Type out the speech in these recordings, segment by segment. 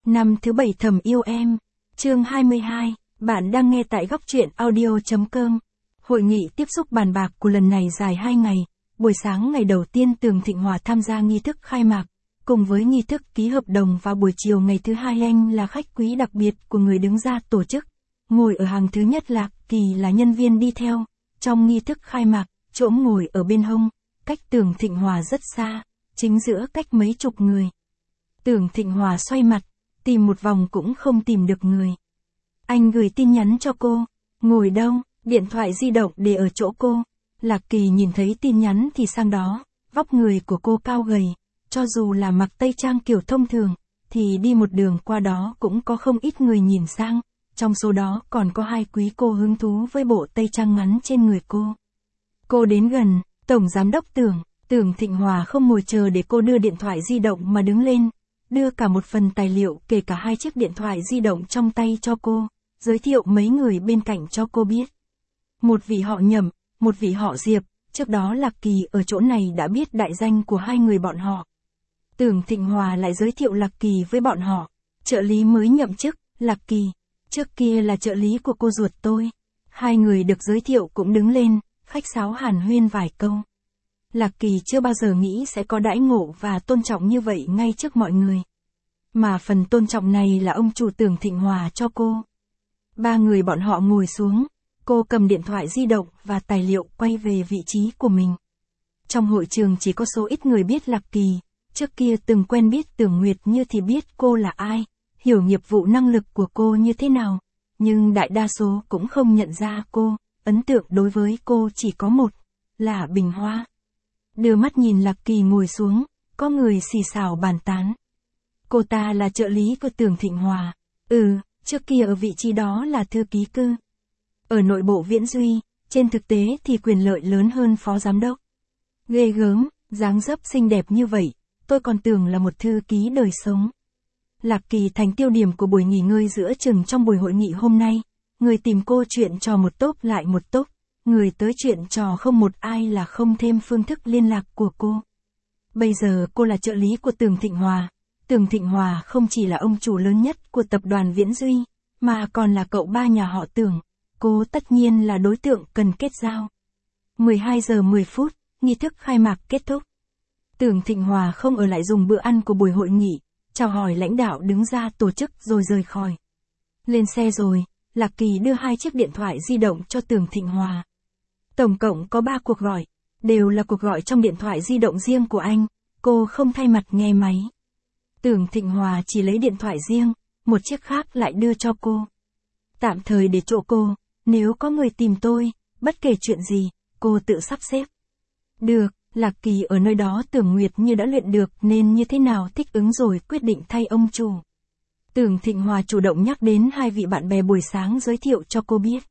Năm thứ 7 thầm yêu em. Chương 22, bạn đang nghe tại góc truyện audio.com. Hội nghị tiếp xúc bàn bạc của lần này dài 2 ngày. Buổi sáng ngày đầu tiên Tường Thịnh Hòa tham gia nghi thức khai mạc, cùng với nghi thức ký hợp đồng, và buổi chiều ngày thứ hai anh là khách quý đặc biệt của người đứng ra tổ chức. Ngồi ở hàng thứ nhất Lạc Kỳ là nhân viên đi theo. Trong nghi thức khai mạc, chỗ ngồi ở bên hông, cách Tường Thịnh Hòa rất xa, chính giữa cách mấy chục người. Tường Thịnh Hòa xoay mặt, tìm một vòng cũng không tìm được người. Anh gửi tin nhắn cho cô. Ngồi đâu? Điện thoại di động để ở chỗ cô. Lạc Kỳ nhìn thấy tin nhắn thì sang đó. Vóc người của cô cao gầy, cho dù là mặc tây trang kiểu thông thường, thì đi một đường qua đó cũng có không ít người nhìn sang. Trong số đó còn có 2 quý cô hứng thú với bộ tây trang ngắn trên người cô. Cô đến gần, Tổng Giám đốc Tường Thịnh Hòa không ngồi chờ để cô đưa điện thoại di động mà đứng lên, đưa cả một phần tài liệu kể cả 2 chiếc điện thoại di động trong tay cho cô, giới thiệu mấy người bên cạnh cho cô biết. Một vị họ Nhậm, một vị họ Diệp, trước đó Lạc Kỳ ở chỗ này đã biết đại danh của 2 người bọn họ. Tường Thịnh Hòa lại giới thiệu Lạc Kỳ với bọn họ. Trợ lý mới nhậm chức, Lạc Kỳ, trước kia là trợ lý của cô ruột tôi. 2 người được giới thiệu cũng đứng lên, khách sáo hàn huyên vài câu. Lạc Kỳ chưa bao giờ nghĩ sẽ có đãi ngộ và tôn trọng như vậy ngay trước mọi người. Mà phần tôn trọng này là ông chủ Tường Thịnh Hòa cho cô. 3 người bọn họ ngồi xuống, cô cầm điện thoại di động và tài liệu quay về vị trí của mình. Trong hội trường chỉ có số ít người biết Lạc Kỳ, trước kia từng quen biết Tưởng Nguyệt Như thì biết cô là ai, hiểu nghiệp vụ năng lực của cô như thế nào, nhưng đại đa số cũng không nhận ra cô, ấn tượng đối với cô chỉ có một, là Bình Hoa. Đưa mắt nhìn Lạc Kỳ ngồi xuống, có người xì xào bàn tán. Cô ta là trợ lý của Tường Thịnh Hòa. Trước kia ở vị trí đó là thư ký cư. Ở nội bộ Viễn Duy, trên thực tế thì quyền lợi lớn hơn phó giám đốc. Ghê gớm, dáng dấp xinh đẹp như vậy, tôi còn tưởng là một thư ký đời sống. Lạc Kỳ thành tiêu điểm của buổi nghỉ ngơi giữa chừng trong buổi hội nghị hôm nay. Người tìm cô chuyện trò một tốp lại một tốp. Người tới chuyện trò không một ai là không thêm phương thức liên lạc của cô. Bây giờ cô là trợ lý của Tường Thịnh Hòa. Tường Thịnh Hòa không chỉ là ông chủ lớn nhất của tập đoàn Viễn Duy, mà còn là cậu ba nhà họ Tường. Cô tất nhiên là đối tượng cần kết giao. 12 giờ 10 phút, nghi thức khai mạc kết thúc. Tường Thịnh Hòa không ở lại dùng bữa ăn của buổi hội nghị, chào hỏi lãnh đạo đứng ra tổ chức rồi rời khỏi. Lên xe rồi, Lạc Kỳ đưa 2 chiếc điện thoại di động cho Tường Thịnh Hòa. Tổng cộng có 3 cuộc gọi, đều là cuộc gọi trong điện thoại di động riêng của anh, cô không thay mặt nghe máy. Tường Thịnh Hòa chỉ lấy điện thoại riêng, một chiếc khác lại đưa cho cô. Tạm thời để chỗ cô, nếu có người tìm tôi, bất kể chuyện gì, cô tự sắp xếp. Được, Lạc Kỳ ở nơi đó Tưởng Nguyệt Như đã luyện được nên như thế nào thích ứng rồi quyết định thay ông chủ. Tường Thịnh Hòa chủ động nhắc đến 2 vị bạn bè buổi sáng giới thiệu cho cô biết.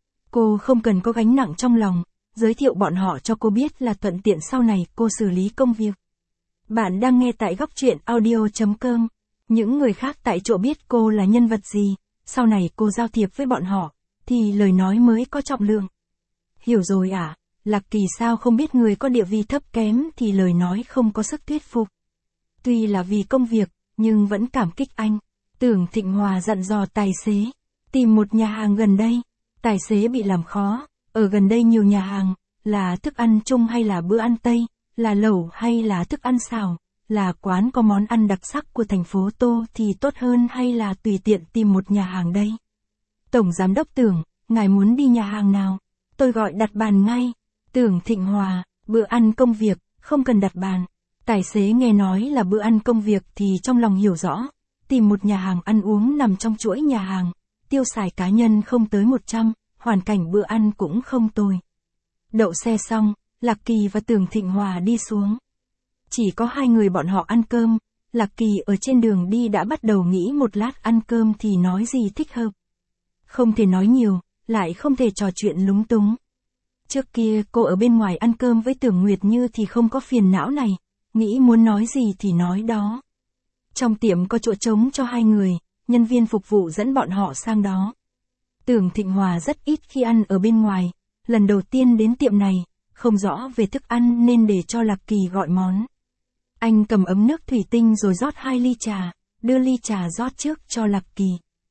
Cô không cần có gánh nặng trong lòng, giới thiệu bọn họ cho cô biết là thuận tiện sau này cô xử lý công việc. Bạn đang nghe tại góc truyện audio.com. Những người khác tại chỗ biết cô là nhân vật gì, sau này cô giao thiệp với bọn họ, thì lời nói mới có trọng lượng. Hiểu rồi à, Lạc Kỳ sao không biết người có địa vị thấp kém thì lời nói không có sức thuyết phục. Tuy là vì công việc, nhưng vẫn cảm kích anh. Tường Thịnh Hòa dặn dò tài xế, tìm một nhà hàng gần đây. Tài xế bị làm khó, ở gần đây nhiều nhà hàng, là thức ăn chung hay là bữa ăn Tây, là lẩu hay là thức ăn xào, là quán có món ăn đặc sắc của thành phố Tô thì tốt hơn hay là tùy tiện tìm một nhà hàng đây. Tổng Giám đốc Tưởng, ngài muốn đi nhà hàng nào? Tôi gọi đặt bàn ngay. Tường Thịnh Hòa, bữa ăn công việc, không cần đặt bàn. Tài xế nghe nói là bữa ăn công việc thì trong lòng hiểu rõ, tìm một nhà hàng ăn uống nằm trong chuỗi nhà hàng. Tiêu xài cá nhân không tới 100, hoàn cảnh bữa ăn cũng không tồi. Đậu xe xong, Lạc Kỳ và Tường Thịnh Hòa đi xuống. Chỉ có 2 người bọn họ ăn cơm, Lạc Kỳ ở trên đường đi đã bắt đầu nghĩ một lát ăn cơm thì nói gì thích hợp. Không thể nói nhiều, lại không thể trò chuyện lúng túng. Trước kia cô ở bên ngoài ăn cơm với Tưởng Nguyệt Như thì không có phiền não này, nghĩ muốn nói gì thì nói đó. Trong tiệm có chỗ trống cho 2 người, nhân viên phục vụ dẫn bọn họ sang đó. Tường Thịnh Hòa rất ít khi ăn ở bên ngoài, lần đầu tiên đến tiệm này, không rõ về thức ăn nên để cho Lạc Kỳ gọi món. Anh cầm ấm nước thủy tinh rồi rót 2 ly trà, đưa ly trà rót trước cho Lạc Kỳ.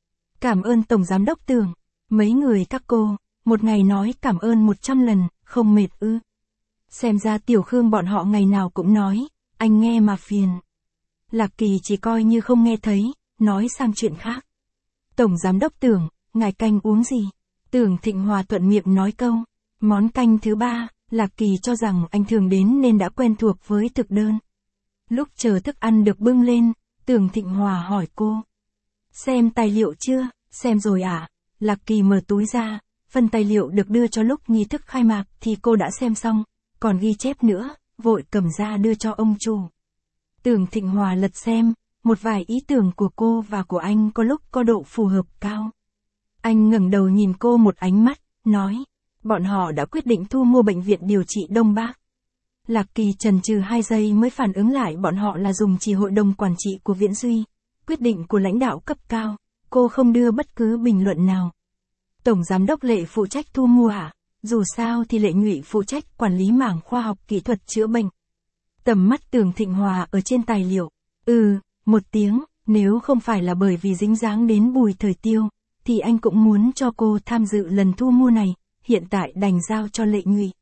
Cảm ơn Tổng Giám đốc Tưởng, mấy người các cô, một ngày nói cảm ơn 100 lần, không mệt ư. Xem ra Tiểu Khương bọn họ ngày nào cũng nói, anh nghe mà phiền. Lạc Kỳ chỉ coi như không nghe thấy, nói sang chuyện khác. Tổng Giám đốc Tưởng, ngài canh uống gì? Tưởng Thịnh Hòa thuận miệng nói câu. Món canh thứ 3, Lạc Kỳ cho rằng anh thường đến nên đã quen thuộc với thực đơn. Lúc chờ thức ăn được bưng lên, Tưởng Thịnh Hòa hỏi cô. Xem tài liệu chưa? Xem rồi à? Lạc Kỳ mở túi ra, phần tài liệu được đưa cho lúc nghi thức khai mạc thì cô đã xem xong, còn ghi chép nữa, vội cầm ra đưa cho ông chủ. Tưởng Thịnh Hòa lật xem, một vài ý tưởng của cô và của anh có lúc có độ phù hợp cao. Anh ngẩng đầu nhìn cô một ánh mắt, nói, bọn họ đã quyết định thu mua bệnh viện điều trị Đông Bắc. Lạc Kỳ chần chừ 2 giây mới phản ứng lại bọn họ là dùng chỉ hội đồng quản trị của Viễn Duy, quyết định của lãnh đạo cấp cao, cô không đưa bất cứ bình luận nào. Tổng Giám đốc Lệ phụ trách thu mua à? Dù sao thì Lệ Nhụy phụ trách quản lý mảng khoa học kỹ thuật chữa bệnh. Tầm mắt Tưởng Thịnh Hòa ở trên tài liệu. Một tiếng, nếu không phải là bởi vì dính dáng đến Bùi Thời Tiêu, thì anh cũng muốn cho cô tham dự lần thu mua này, hiện tại đành giao cho Lệ Nhụy.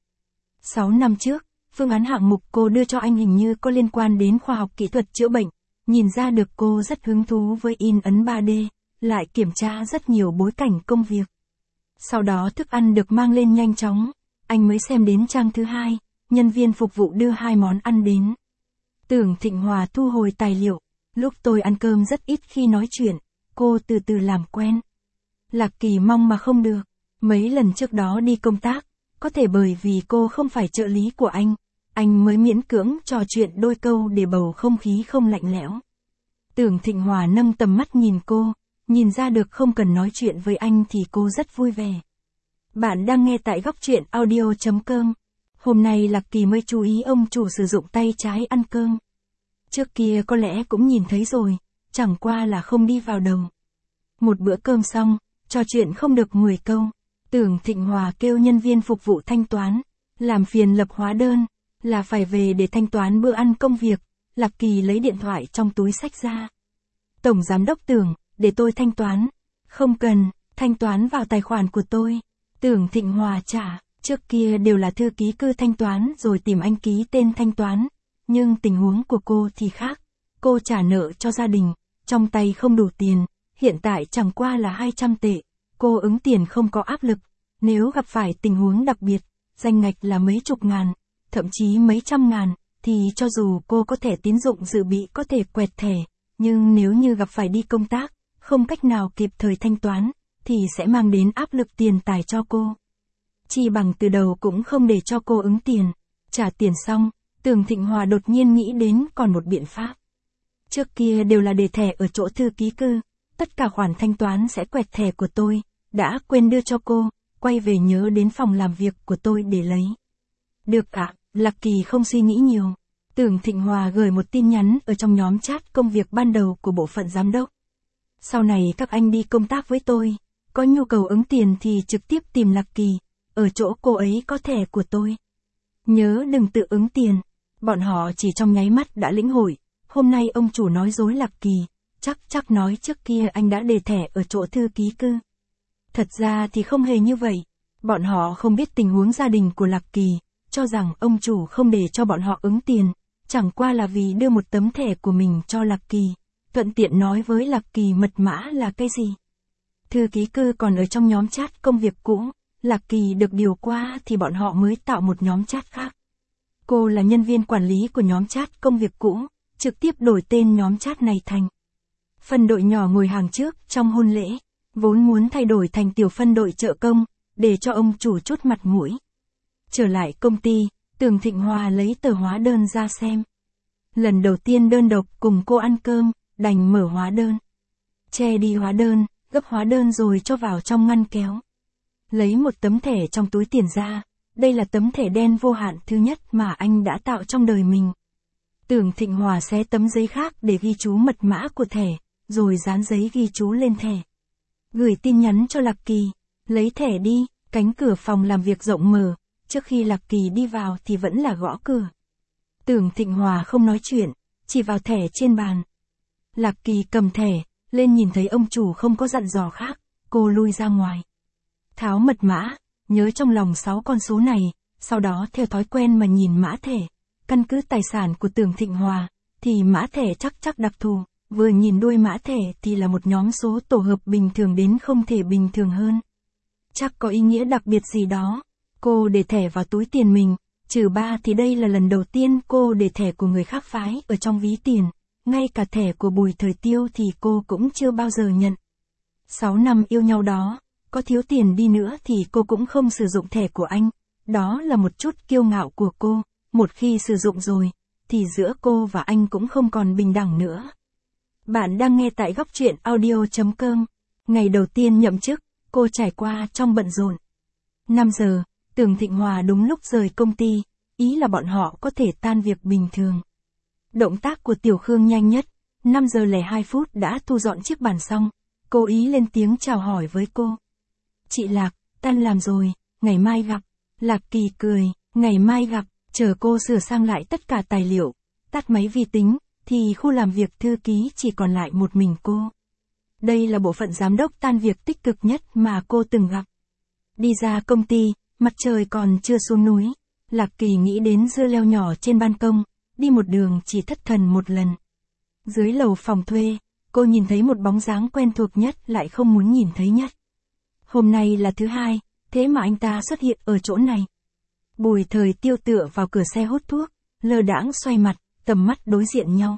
6 năm trước, phương án hạng mục cô đưa cho anh hình như có liên quan đến khoa học kỹ thuật chữa bệnh, nhìn ra được cô rất hứng thú với in ấn 3D, lại kiểm tra rất nhiều bối cảnh công việc. Sau đó thức ăn được mang lên nhanh chóng, anh mới xem đến trang thứ 2, nhân viên phục vụ đưa 2 món ăn đến. Tưởng Thịnh Hòa thu hồi tài liệu, lúc tôi ăn cơm rất ít khi nói chuyện, cô từ từ làm quen. Lạc Kỳ mong mà không được, mấy lần trước đó đi công tác, có thể bởi vì cô không phải trợ lý của anh mới miễn cưỡng trò chuyện đôi câu để bầu không khí không lạnh lẽo. Tưởng Thịnh Hòa nâng tầm mắt nhìn cô, nhìn ra được không cần nói chuyện với anh thì cô rất vui vẻ. Bạn đang nghe tại góc truyện audio.com. Hôm nay Lạc Kỳ mới chú ý ông chủ sử dụng tay trái ăn cơm. Trước kia có lẽ cũng nhìn thấy rồi, chẳng qua là không đi vào đầu. Một bữa cơm xong, trò chuyện không được 10 câu. Tưởng Thịnh Hòa kêu nhân viên phục vụ thanh toán, làm phiền lập hóa đơn, là phải về để thanh toán bữa ăn công việc. Lạc Kỳ lấy điện thoại trong túi xách ra. Tổng Giám đốc Tưởng, để tôi thanh toán. Không cần, thanh toán vào tài khoản của tôi. Tưởng Thịnh Hòa trả, trước kia đều là thư ký cư thanh toán rồi tìm anh ký tên thanh toán. Nhưng tình huống của cô thì khác. Cô trả nợ cho gia đình, trong tay không đủ tiền, hiện tại chẳng qua là 200 tệ. Cô ứng tiền không có áp lực, nếu gặp phải tình huống đặc biệt, danh ngạch là mấy chục ngàn, thậm chí mấy trăm ngàn, thì cho dù cô có thẻ tín dụng dự bị có thể quẹt thẻ, nhưng nếu như gặp phải đi công tác, không cách nào kịp thời thanh toán, thì sẽ mang đến áp lực tiền tài cho cô. Chi bằng từ đầu cũng không để cho cô ứng tiền. Trả tiền xong, Tưởng Thịnh Hòa đột nhiên nghĩ đến còn một biện pháp. Trước kia đều là để thẻ ở chỗ thư ký cư, tất cả khoản thanh toán sẽ quẹt thẻ của tôi, đã quên đưa cho cô, quay về nhớ đến phòng làm việc của tôi để lấy. Được ạ, Lạc Kỳ không suy nghĩ nhiều. Tưởng Thịnh Hòa gửi một tin nhắn ở trong nhóm chat công việc ban đầu của bộ phận giám đốc. Sau này các anh đi công tác với tôi, có nhu cầu ứng tiền thì trực tiếp tìm Lạc Kỳ, ở chỗ cô ấy có thẻ của tôi. Nhớ đừng tự ứng tiền. Bọn họ chỉ trong nháy mắt đã lĩnh hội, hôm nay ông chủ nói dối Lạc Kỳ, chắc nói trước kia anh đã để thẻ ở chỗ thư ký cư. Thật ra thì không hề như vậy, bọn họ không biết tình huống gia đình của Lạc Kỳ, cho rằng ông chủ không để cho bọn họ ứng tiền, chẳng qua là vì đưa một tấm thẻ của mình cho Lạc Kỳ, thuận tiện nói với Lạc Kỳ mật mã là cái gì. Thư ký cư còn ở trong nhóm chat công việc cũ, Lạc Kỳ được điều qua thì bọn họ mới tạo một nhóm chat khác. Cô là nhân viên quản lý của nhóm chat công việc cũ, trực tiếp đổi tên nhóm chat này thành phân đội nhỏ ngồi hàng trước trong hôn lễ, vốn muốn thay đổi thành tiểu phân đội trợ công, để cho ông chủ chút mặt mũi. Trở lại công ty, Tưởng Thịnh Hòa lấy tờ hóa đơn ra xem. Lần đầu tiên đơn độc cùng cô ăn cơm, đành mở hóa đơn. Che đi hóa đơn, gấp hóa đơn rồi cho vào trong ngăn kéo. Lấy một tấm thẻ trong túi tiền ra, đây là tấm thẻ đen vô hạn thứ nhất mà anh đã tạo trong đời mình. Tưởng Thịnh Hòa xé tấm giấy khác để ghi chú mật mã của thẻ, rồi dán giấy ghi chú lên thẻ. Gửi tin nhắn cho Lạc Kỳ, lấy thẻ đi, cánh cửa phòng làm việc rộng mở, trước khi Lạc Kỳ đi vào thì vẫn là gõ cửa. Tưởng Thịnh Hòa không nói chuyện, chỉ vào thẻ trên bàn. Lạc Kỳ cầm thẻ, lên nhìn thấy ông chủ không có dặn dò khác, cô lui ra ngoài. Tháo mật mã, nhớ trong lòng 6 con số này, sau đó theo thói quen mà nhìn mã thẻ. Căn cứ tài sản của Tưởng Thịnh Hòa, thì mã thẻ chắc đặc thù, vừa nhìn đuôi mã thẻ thì là một nhóm số tổ hợp bình thường đến không thể bình thường hơn. Chắc có ý nghĩa đặc biệt gì đó. Cô để thẻ vào túi tiền mình, trừ 3 thì đây là lần đầu tiên cô để thẻ của người khác phái ở trong ví tiền. Ngay cả thẻ của Bùi Thời Tiêu thì cô cũng chưa bao giờ nhận. 6 năm yêu nhau đó, có thiếu tiền đi nữa thì cô cũng không sử dụng thẻ của anh. Đó là một chút kiêu ngạo của cô. Một khi sử dụng rồi, thì giữa cô và anh cũng không còn bình đẳng nữa. Bạn đang nghe tại góc truyện audio.com. Ngày đầu tiên nhậm chức, cô trải qua trong bận rộn. 5 giờ, Tưởng Thịnh Hòa đúng lúc rời công ty, ý là bọn họ có thể tan việc bình thường. Động tác của Tiểu Khương nhanh nhất, 5 giờ 02 phút đã thu dọn chiếc bàn xong, cô ý lên tiếng chào hỏi với cô. Chị Lạc, tan làm rồi, ngày mai gặp. Lạc Kỳ cười, ngày mai gặp, chờ cô sửa sang lại tất cả tài liệu, tắt máy vi tính, thì khu làm việc thư ký chỉ còn lại một mình cô. Đây là bộ phận giám đốc tan việc tích cực nhất mà cô từng gặp. Đi ra công ty, mặt trời còn chưa xuống núi, Lạc Kỳ nghĩ đến dưa leo nhỏ trên ban công, đi một đường chỉ thất thần một lần. Dưới lầu phòng thuê, cô nhìn thấy một bóng dáng quen thuộc nhất lại không muốn nhìn thấy nhất. Hôm nay là thứ hai, thế mà anh ta xuất hiện ở chỗ này. Bùi Thời Tiêu tựa vào cửa xe hút thuốc, lơ đãng xoay mặt, tầm mắt đối diện nhau.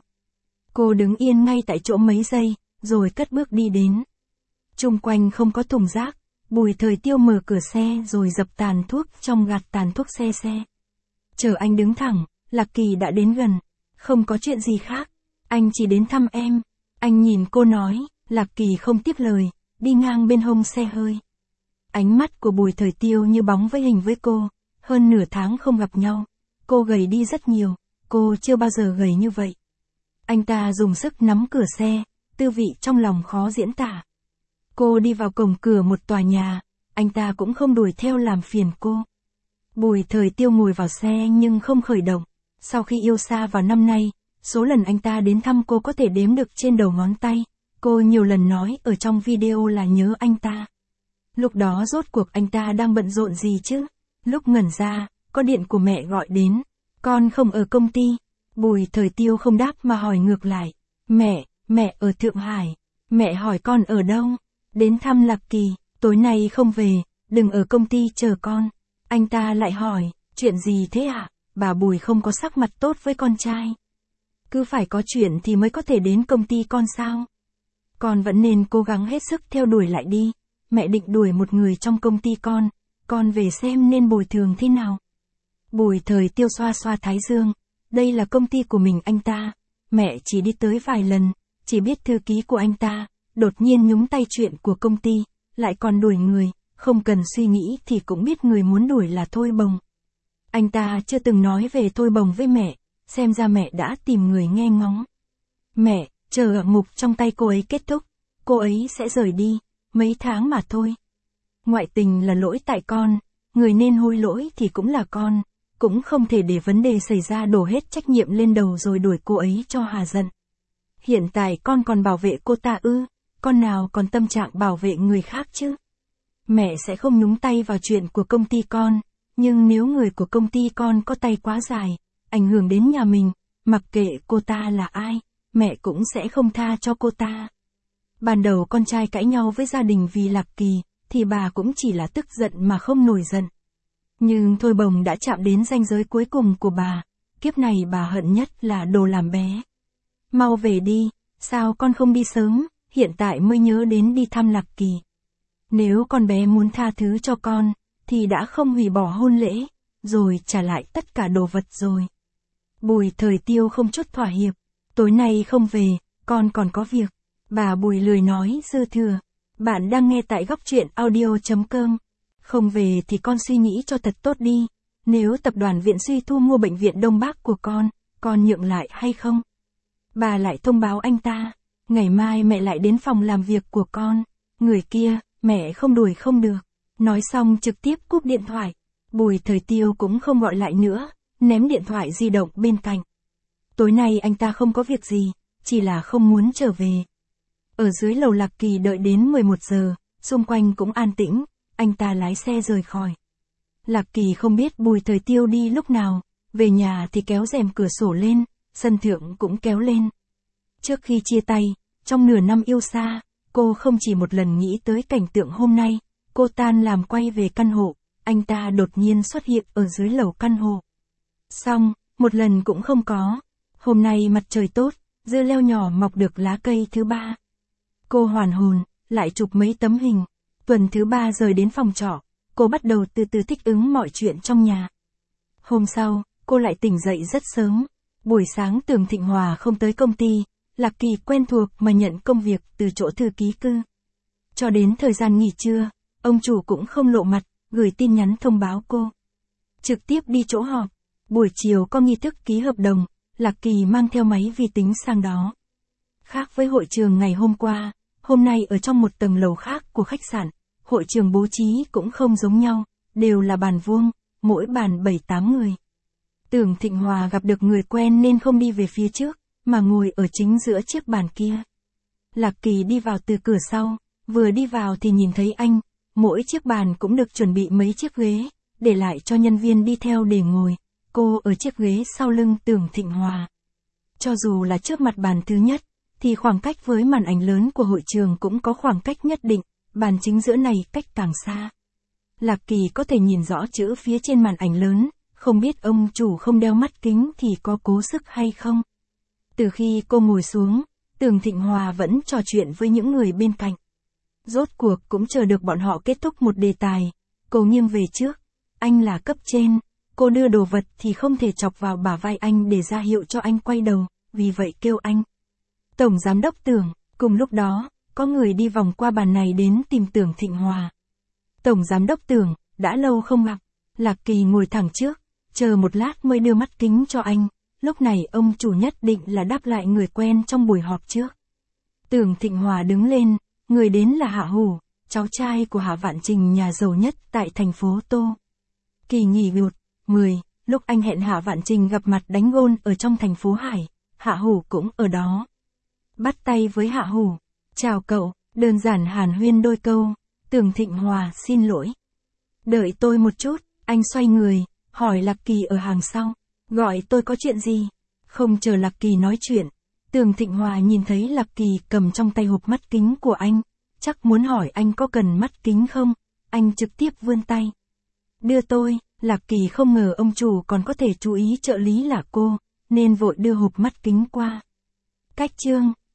Cô đứng yên ngay tại chỗ mấy giây, rồi cất bước đi đến. Chung quanh không có thùng rác, Bùi Thời Tiêu mở cửa xe rồi dập tàn thuốc trong gạt tàn thuốc xe. Chờ anh đứng thẳng, Lạc Kỳ đã đến gần. Không có chuyện gì khác, anh chỉ đến thăm em. Anh nhìn cô nói, Lạc Kỳ không tiếp lời, đi ngang bên hông xe hơi. Ánh mắt của Bùi Thời Tiêu như bóng với hình với cô. Hơn nửa tháng không gặp nhau, cô gầy đi rất nhiều, cô chưa bao giờ gầy như vậy. Anh ta dùng sức nắm cửa xe, tư vị trong lòng khó diễn tả. Cô đi vào cổng cửa một tòa nhà, anh ta cũng không đuổi theo làm phiền cô. Bùi Thời Tiêu ngồi vào xe nhưng không khởi động. Sau khi yêu xa vào năm nay, số lần anh ta đến thăm cô có thể đếm được trên đầu ngón tay. Cô nhiều lần nói ở trong video là nhớ anh ta. Lúc đó rốt cuộc anh ta đang bận rộn gì chứ? Lúc ngẩn ra, có điện của mẹ gọi đến. Con không ở công ty. Bùi Thời Tiêu không đáp mà hỏi ngược lại. Mẹ ở Thượng Hải. Mẹ hỏi con ở đâu? Đến thăm Lạc Kỳ, tối nay không về, đừng ở công ty chờ con. Anh ta lại hỏi, chuyện gì thế ạ? Bà Bùi không có sắc mặt tốt với con trai. Cứ phải có chuyện thì mới có thể đến công ty con sao? Con vẫn nên cố gắng hết sức theo đuổi lại đi. Mẹ định đuổi một người trong công ty con về xem nên bồi thường thế nào. Bùi Thời Tiêu xoa xoa thái dương, đây là công ty của mình anh ta, mẹ chỉ đi tới vài lần, chỉ biết thư ký của anh ta, đột nhiên nhúng tay chuyện của công ty, lại còn đuổi người, không cần suy nghĩ thì cũng biết người muốn đuổi là Thôi Bồng. Anh ta chưa từng nói về Thôi Bồng với mẹ, xem ra mẹ đã tìm người nghe ngóng. Mẹ, chờ hạng mục trong tay cô ấy kết thúc, cô ấy sẽ rời đi, mấy tháng mà thôi. Ngoại tình là lỗi tại con, người nên hối lỗi thì cũng là con, cũng không thể để vấn đề xảy ra đổ hết trách nhiệm lên đầu rồi đuổi cô ấy cho hà giận. Hiện tại con còn bảo vệ cô ta ư, con nào còn tâm trạng bảo vệ người khác chứ? Mẹ sẽ không nhúng tay vào chuyện của công ty con, nhưng nếu người của công ty con có tay quá dài, ảnh hưởng đến nhà mình, mặc kệ cô ta là ai, mẹ cũng sẽ không tha cho cô ta. Ban đầu con trai cãi nhau với gia đình vì Lạc Kỳ, thì bà cũng chỉ là tức giận mà không nổi giận. Nhưng Thôi Bồng đã chạm đến ranh giới cuối cùng của bà, kiếp này bà hận nhất là đồ làm bé. Mau về đi, sao con không đi sớm, hiện tại mới nhớ đến đi thăm Lạc Kỳ. Nếu con bé muốn tha thứ cho con, thì đã không hủy bỏ hôn lễ, rồi trả lại tất cả đồ vật rồi. Bùi Thời Tiêu không chút thỏa hiệp, tối nay không về, con còn có việc. Bà Bùi lười nói dư thừa. Bạn đang nghe tại góc truyện audio.com. Không về thì con suy nghĩ cho thật tốt đi. Nếu tập đoàn Viện Suy thu mua bệnh viện Đông Bắc của con nhượng lại hay không? Bà lại thông báo anh ta, ngày mai mẹ lại đến phòng làm việc của con. Người kia, mẹ không đuổi không được. Nói xong trực tiếp cúp điện thoại. Bùi Thời Tiêu cũng không gọi lại nữa, ném điện thoại di động bên cạnh. Tối nay anh ta không có việc gì, chỉ là không muốn trở về. Ở dưới lầu Lạc Kỳ đợi đến 11 giờ, xung quanh cũng an tĩnh, anh ta lái xe rời khỏi. Lạc Kỳ không biết Bùi Thời Tiêu đi lúc nào, về nhà thì kéo rèm cửa sổ lên, sân thượng cũng kéo lên. Trước khi chia tay, trong nửa năm yêu xa, cô không chỉ một lần nghĩ tới cảnh tượng hôm nay, cô tan làm quay về căn hộ, anh ta đột nhiên xuất hiện ở dưới lầu căn hộ. Xong, một lần cũng không có. Hôm nay mặt trời tốt, dưa leo nhỏ mọc được lá cây thứ 3. Cô hoàn hồn, lại chụp mấy tấm hình. Tuần thứ 3 rời đến phòng trọ, cô bắt đầu từ từ thích ứng mọi chuyện trong nhà. Hôm sau, cô lại tỉnh dậy rất sớm. Buổi sáng Tưởng Thịnh Hòa không tới công ty, Lạc Kỳ quen thuộc mà nhận công việc từ chỗ thư ký cư. Cho đến thời gian nghỉ trưa, ông chủ cũng không lộ mặt, gửi tin nhắn thông báo cô. Trực tiếp đi chỗ họp. Buổi chiều có nghi thức ký hợp đồng, Lạc Kỳ mang theo máy vi tính sang đó. Khác với hội trường ngày hôm qua, hôm nay ở trong một tầng lầu khác của khách sạn, hội trường bố trí cũng không giống nhau, đều là bàn vuông, mỗi bàn 7-8 người. Tưởng Thịnh Hòa gặp được người quen nên không đi về phía trước, mà ngồi ở chính giữa chiếc bàn kia. Lạc Kỳ đi vào từ cửa sau, vừa đi vào thì nhìn thấy anh, mỗi chiếc bàn cũng được chuẩn bị mấy chiếc ghế, để lại cho nhân viên đi theo để ngồi, cô ở chiếc ghế sau lưng Tưởng Thịnh Hòa. Cho dù là trước mặt bàn thứ nhất, thì khoảng cách với màn ảnh lớn của hội trường cũng có khoảng cách nhất định, bàn chính giữa này cách càng xa. Lạc Kỳ có thể nhìn rõ chữ phía trên màn ảnh lớn, không biết ông chủ không đeo mắt kính thì có cố sức hay không. Từ khi cô ngồi xuống, Tưởng Thịnh Hòa vẫn trò chuyện với những người bên cạnh. Rốt cuộc cũng chờ được bọn họ kết thúc một đề tài. Cô nghiêng về trước, anh là cấp trên, cô đưa đồ vật thì không thể chọc vào bả vai anh để ra hiệu cho anh quay đầu, vì vậy kêu anh. Tổng giám đốc Tưởng, cùng lúc đó, có người đi vòng qua bàn này đến tìm Tưởng Thịnh Hòa. Tổng giám đốc Tưởng, đã lâu không gặp. Lạc Kỳ ngồi thẳng trước, chờ một lát mới đưa mắt kính cho anh. Lúc này ông chủ nhất định là đáp lại người quen trong buổi họp trước. Tưởng Thịnh Hòa đứng lên, người đến là Hạ Hủ, cháu trai của Hạ Vạn Trình nhà giàu nhất tại thành phố Tô. Kỳ nghỉ 10, lúc anh hẹn Hạ Vạn Trình gặp mặt đánh gôn ở trong thành phố Hải, Hạ Hủ cũng ở đó. Bắt tay với Hạ Hủ, chào cậu, đơn giản hàn huyên đôi câu, Tưởng Thịnh Hòa xin lỗi. Đợi tôi một chút, anh xoay người, hỏi Lạc Kỳ ở hàng sau, gọi tôi có chuyện gì? Không chờ Lạc Kỳ nói chuyện, Tưởng Thịnh Hòa nhìn thấy Lạc Kỳ cầm trong tay hộp mắt kính của anh, chắc muốn hỏi anh có cần mắt kính không, anh trực tiếp vươn tay. Đưa tôi, Lạc Kỳ không ngờ ông chủ còn có thể chú ý trợ lý là cô, nên vội đưa hộp mắt kính qua. Cách chương